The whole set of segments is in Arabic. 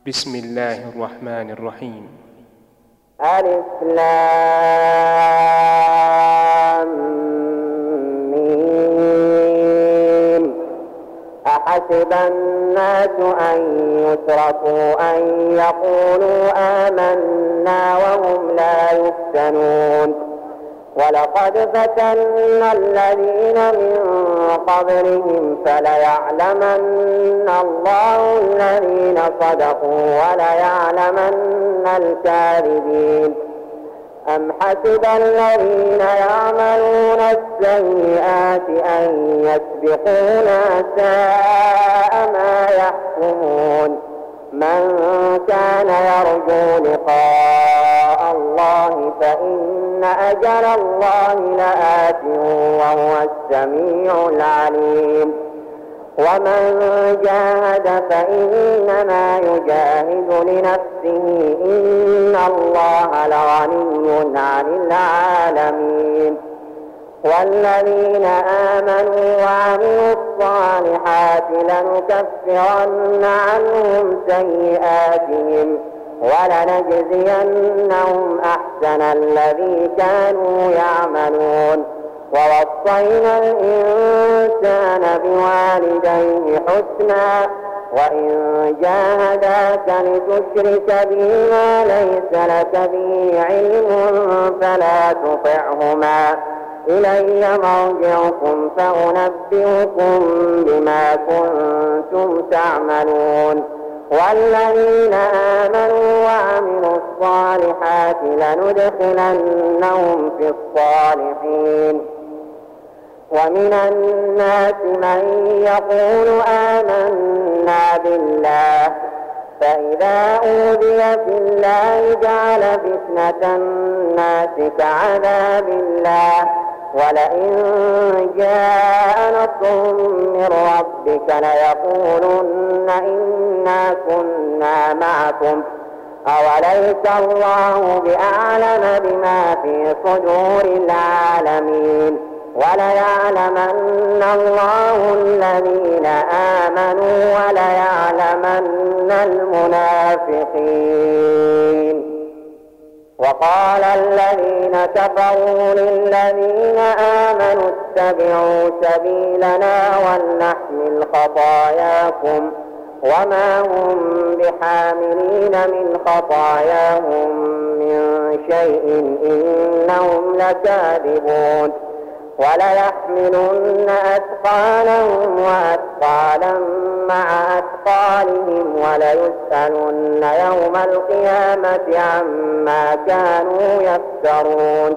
بسم الله الرحمن الرحيم. ألف لام ميم. أحسب الناس أن يتركوا أن يقولوا آمنا وهم لا يفتنون ولقد فتنا الذين من قبلهم فليعلمن الله الذين صدقوا وليعلمن الكاذبين. أم حسب الذين يعملون السيئات أن يسبقونا ساء ما يحكمون. من كان يرجو لقاء الله فإن أجل الله لآت وهو السميع العليم. ومن جاهد فإنما يجاهد لنفسه إن الله لغني عن العالمين. والذين آمنوا وعملوا الصالحات لنكفرن عنهم سيئاتهم ولنجزينهم أحسن الذي كانوا يعملون. ووصينا الإنسان بوالديه حسنا وإن جاهداك لتشرك بي ما ليس لك به علم فلا تطعهما إلي مرجعكم فأنبئكم بما كنتم تعملون. والذين آمنوا وعملوا الصالحات لندخلنهم في الصالحين. ومن الناس من يقول آمنا بالله فإذا أوذي في الله جعل فتنة الناس كعذاب الله ولئن جاء نصر من ربك ليقولن إنا كنا معكم أوليس الله بأعلم بما في صدور العالمين. وليعلمن الله الذين آمنوا وليعلمن المنافقين. وقال الذين كفروا للذين آمنوا اتبعوا سبيلنا ولنحمل خطاياكم وما هم بحاملين من خطاياهم من شيء إنهم لكاذبون. وليحملن أثقالهم وأثقالا مع أثقالهم وليسألن يوم القيامة عما كانوا يفترون.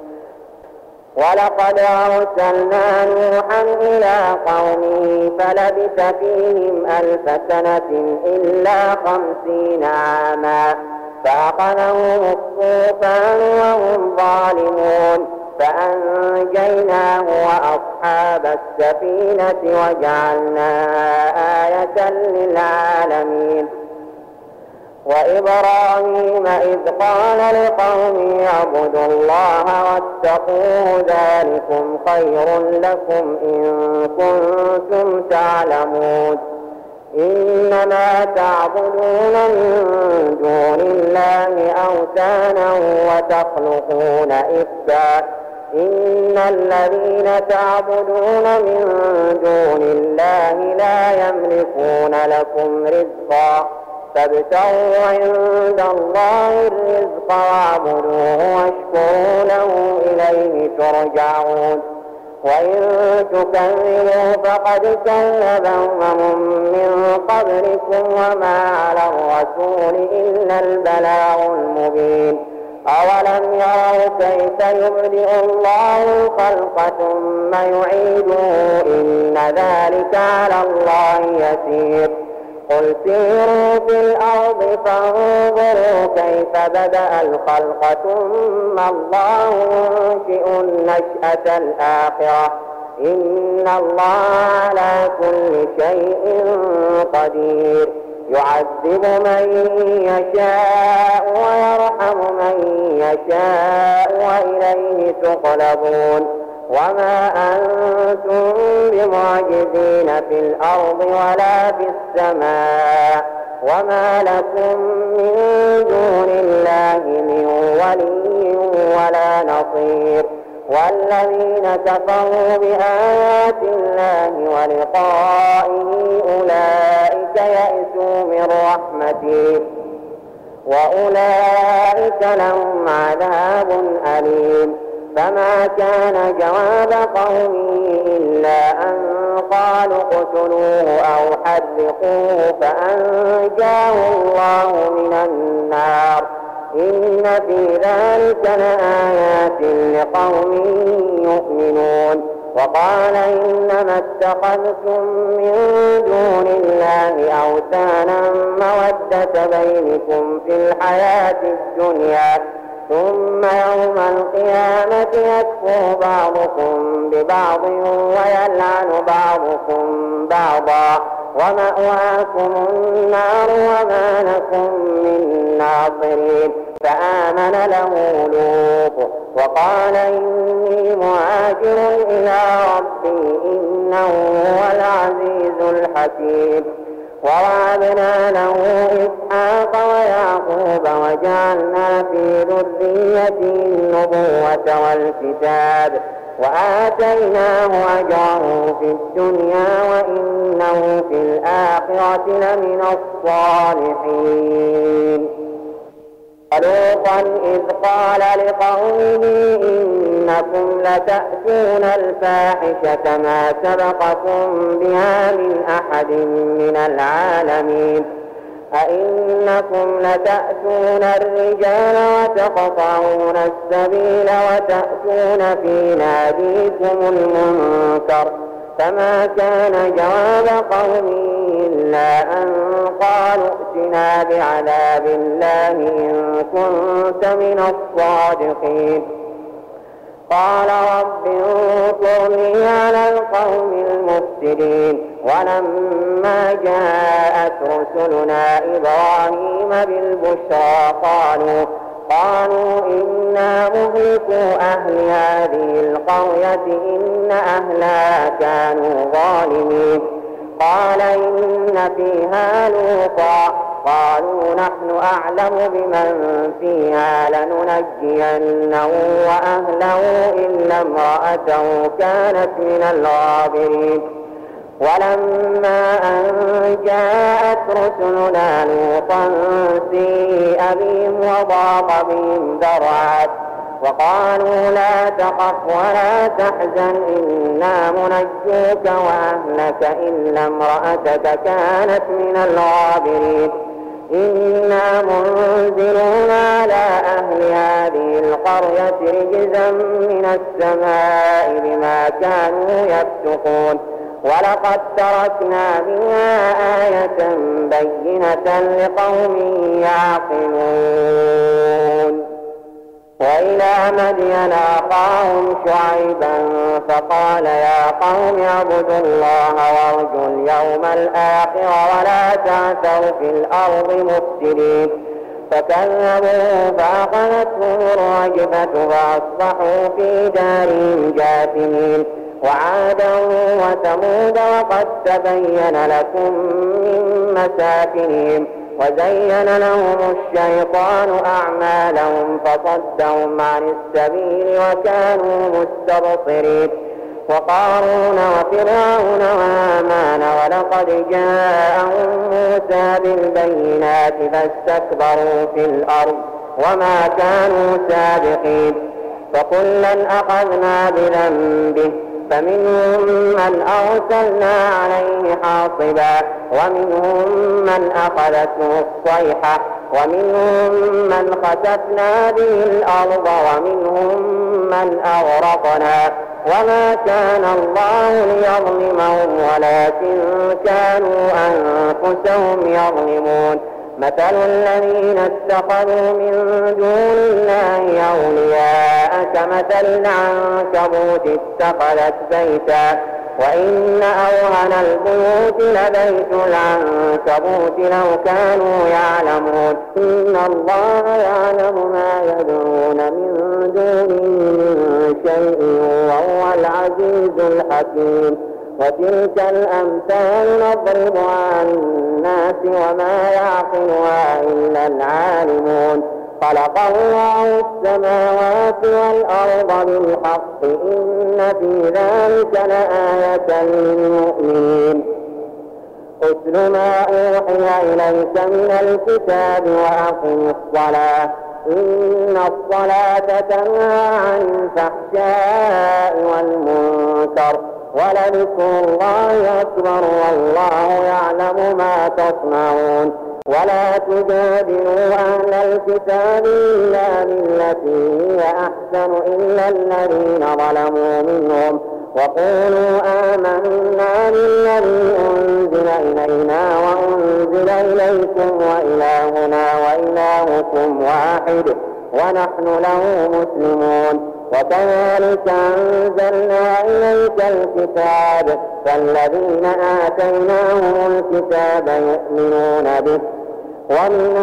ولقد أرسلنا نوحا إلى قومه فلبث فيهم 1000 سنة إلا 50 عاما فأخذهم الطوفان وهم ظالمون فأنجيناه وأصحاب السفينة وجعلناها آية للعالمين. وإبراهيم إذ قال لقومه اعبدوا الله واتقوه ذلكم خير لكم إن كنتم تعلمون. إنما تعبدون من دون الله أوثانا وتخلقون إفكا إن الذين تعبدون من دون الله لا يملكون لكم رزقا فابتغوا عند الله الرزق واعبدوه واشكروا له إليه ترجعون. وإن تكذبوا فقد كذب أمم من قبلكم وما على الرسول إلا البلاغ المبين. أولم يروا كيف يبدئ الله الخلق ثم يعيده إن ذلك على الله يسير. قل سيروا في الأرض فانظروا كيف بدأ الخلق ثم الله ينشئ النشأة الآخرة إن الله على كل شيء قدير. يعذب من يشاء ويرحم من يشاء وإليه تقلبون. وما أنتم بمعجزين في الأرض ولا في السماء وما لكم من دون الله من ولي ولا نصير. والذين كفروا بآيات الله ولقائه أولئك يئسوا من رحمته وأولئك لهم عذاب أليم. فما كان جواب قومه إلا أن قالوا اقتلوه أو حرقوه فأنجاه الله من النار. إن في ذلك لآيات لقوم يؤمنون. وقال إنما اتخذتم من دون الله أوثانا مودة بينكم في الحياة الدنيا ثم يوم القيامة يكفر بعضكم ببعض ويلعن بعضكم بعضا ومأواكم النار وما لكم من ناصرين. فآمن له لوط وقال إني مهاجر إلى ربي إنه هو العزيز الحكيم. ووهبنا له إسحاق ويعقوب وجعلنا في ذريته النبوة والكتاب وآتيناه أجره في الدنيا وإنه في الآخرة لمن الصالحين. ولوطا إذ قال لقومه إنكم لتأتون الفاحشة ما سبقكم بها من أحد من العالمين. أئنكم لتأتون الرجال وتقطعون السبيل وتأتون في ناديكم المنكر. فما كان جواب قومه إلا أن قالوا ائتنا بعذاب الله إن كنت من الصادقين. قال رب انصرني على القوم المفسدين. ولما جاءت رسلنا إبراهيم بالبشرى قالوا إنا مهلكو أهل هذه القرية إن أهلها كانوا ظالمين. قال إن فيها لوطا قالوا نحن أعلم بمن فيها لننجينه وأهله إلا امرأته كانت من الغابرين. ولما أن جاءت رسلنا لوطا سيء بهم وضاق بهم ذرعا وقالوا لا تخف ولا تحزن إنا منجوك وأهلك إلا امرأتك كانت من الغابرين. إنا منزلون على أهل هذه القرية رجزا من السماء بما كانوا يفسقون. ولقد تركنا منها آية بينة لقوم يعقلون. وإلى مدين أخاهم شعيبا فقال يا قوم اعبدوا الله وارجوا اليوم الآخر ولا تعثوا في الأرض مفسدين. فكذبوه فأخذتهم الرجفة فأصبحوا في دارهم جاثمين. وعادا وثمود وقد تبين لكم من مساكنهم وزين لهم الشيطان أعمالهم فصدهم عن السبيل وكانوا مستبصرين. وقارون وفرعون وهامان ولقد جاءهم موسى بالبينات فاستكبروا في الأرض وما كانوا سابقين. فكلا أخذنا بذنبه فمنهم من أرسلنا عليه حاصبا ومنهم من أخذته الصيحة ومنهم من خسفنا به الأرض ومنهم من أغرقنا. وما كان الله ليظلمهم ولكن كانوا أنفسهم يظلمون. مثل الذين اتخذوا من دون الله أولياء كمثل العنكبوت اتخذت بيتا وإن أوهن البيوت لبيت العنكبوت لو كانوا يعلمون. إن الله يعلم ما يدعون من دونه من شيء وهو العزيز الحكيم. وتلك الأمثال نضربها الناس وما يعقلها إلا العالمون. خلق الله السماوات والأرض بالحق إن في ذلك لآية للمؤمنين. اتل ما أوحي إليك من الكتاب وأقم الصلاة إن الصلاة تنهى عن الفحشاء والمنكر ولذكر الله أكبر والله يعلم ما تصنعون. ولا تجادلوا أهل الكتاب إلا بالتي هي أحسن إلا الذين ظلموا منهم وقولوا آمنا بالذي أنزل إلينا وأنزل إليكم وإلهنا وإلهكم واحد ونحن له مسلمون. وكذلك أنزلنا إليك الكتاب فالذين آتيناهم الكتاب يؤمنون به ومن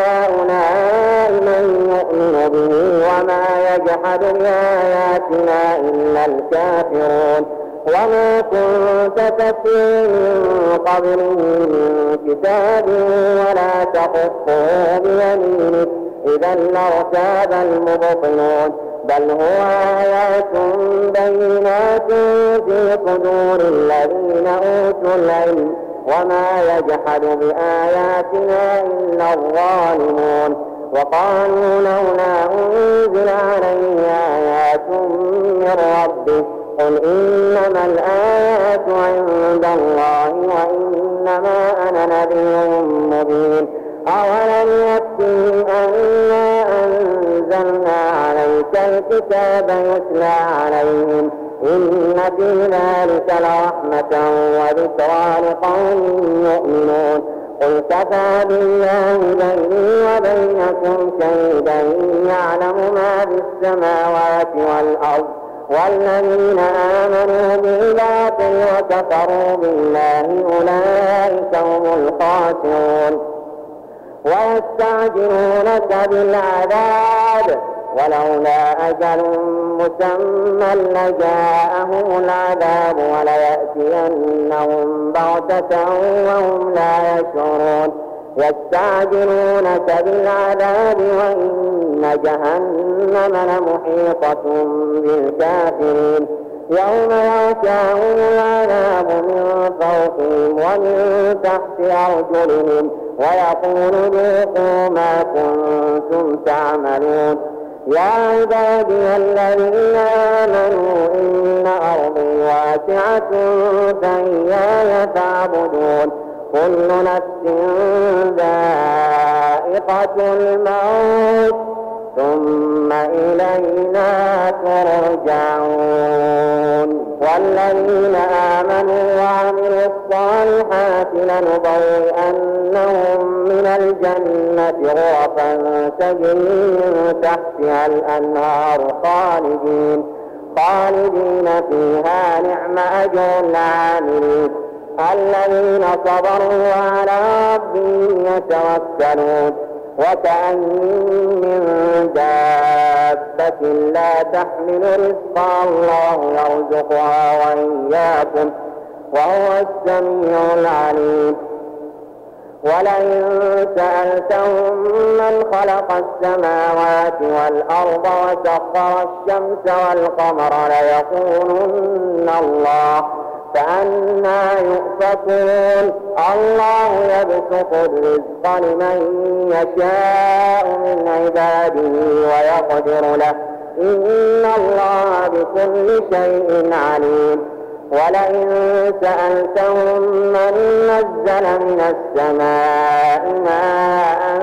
هؤلاء من يؤمن به وما يجحد بآياتنا إلا الكافرون. وما كنت تتلو من قبله من كتاب ولا تخطه بيمينك إذا لارتاب المبطلون بل هو آيات بينات في صدور الذين أوتوا العلم وما يجحد بآياتنا إلا الظالمون. وقالوا لولا أنزل عليه آيات من ربه قل إنما الآيات عند الله وإنما أنا نذير مبين. أولم يكفهم أنا أنزلنا عليك الكتاب يتلى عليهم إن في ذلك لرحمة وذكرى لقوم يؤمنون. قل كفى بالله بيني وبينكم شهيدا يعلم ما في السماوات والأرض والذين آمنوا بالباطل وكفروا بالله أولئك هم الخاسرون. ويستعجلونك بالعذاب ولولا أجل مسمى لجاءهم العذاب وليأتينهم بغتة وهم لا يشعرون. يستعجلونك بالعذاب وإن جهنم لمحيطة بالكافرين يوم يغشاهم العذاب من فوقهم ومن تحت أرجلهم ويقول ذوقوا ما كنتم تعملون. يا عبادي الذين آمنوا إن أرضي واسعة فإياي فاعبدون. كل نفس ذائقة الموت ثم إلينا ترجعون. والذين آمنوا وعملوا الصالحات لنبوئنهم من الجنة غرفا تجري من تحتها الأنهار خالدين فيها نعم أجر العاملين الذين صبروا وعلى ربهم يتوكلون. وكأين من دابة لا تحمل رزقها الله يرزقها وإياكم وهو السميع العليم. ولئن سألتهم من خلق السماوات والأرض وسخر الشمس والقمر ليقولن الله فأنى يؤفكون. الله يبسط الرزق لمن يشاء من عباده ويقدر له إن الله بكل شيء عليم. ولئن سألتهم من نزل من السماء ماء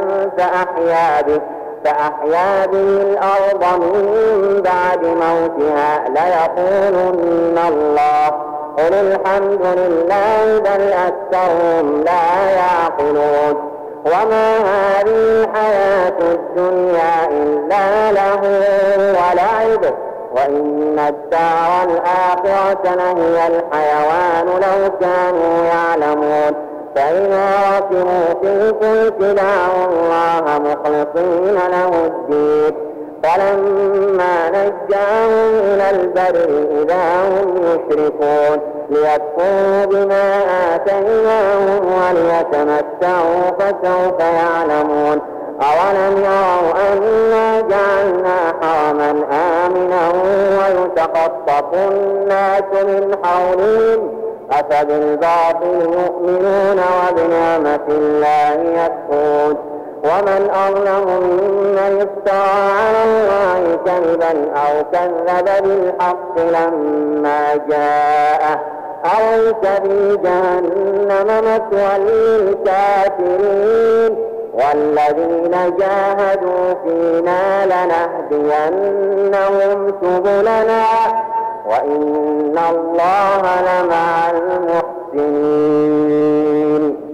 فأحيا به الأرض من بعد موتها ليقولن الله قل الحمد لله بل أكثرهم لا يعقلون. وما هذه الحياة الدنيا إلا له ولعب وإن الدار الآخرة لهي الحيوان لو كانوا يعلمون. فإذا ركبوا في الفلك دعوا الله مخلصين له الدين فلما نجاهم إلى البر إذا هم يشركون. ليكفروا بما آتيناهم وليتمتعوا فسوف يعلمون. أولم يروا أنا جعلنا حرما آمنا ويتخطف الناس من حولهم أفبالباطل يؤمنون وبنعمة الله يكفرون. ومن أظلم ممن افترى على الله كذبا أو كذب بالحق لما جاءه أليس في جهنم مثوى للكافرين. والذين جاهدوا فينا لنهدينهم سبلنا وإن الله لمع المحسنين.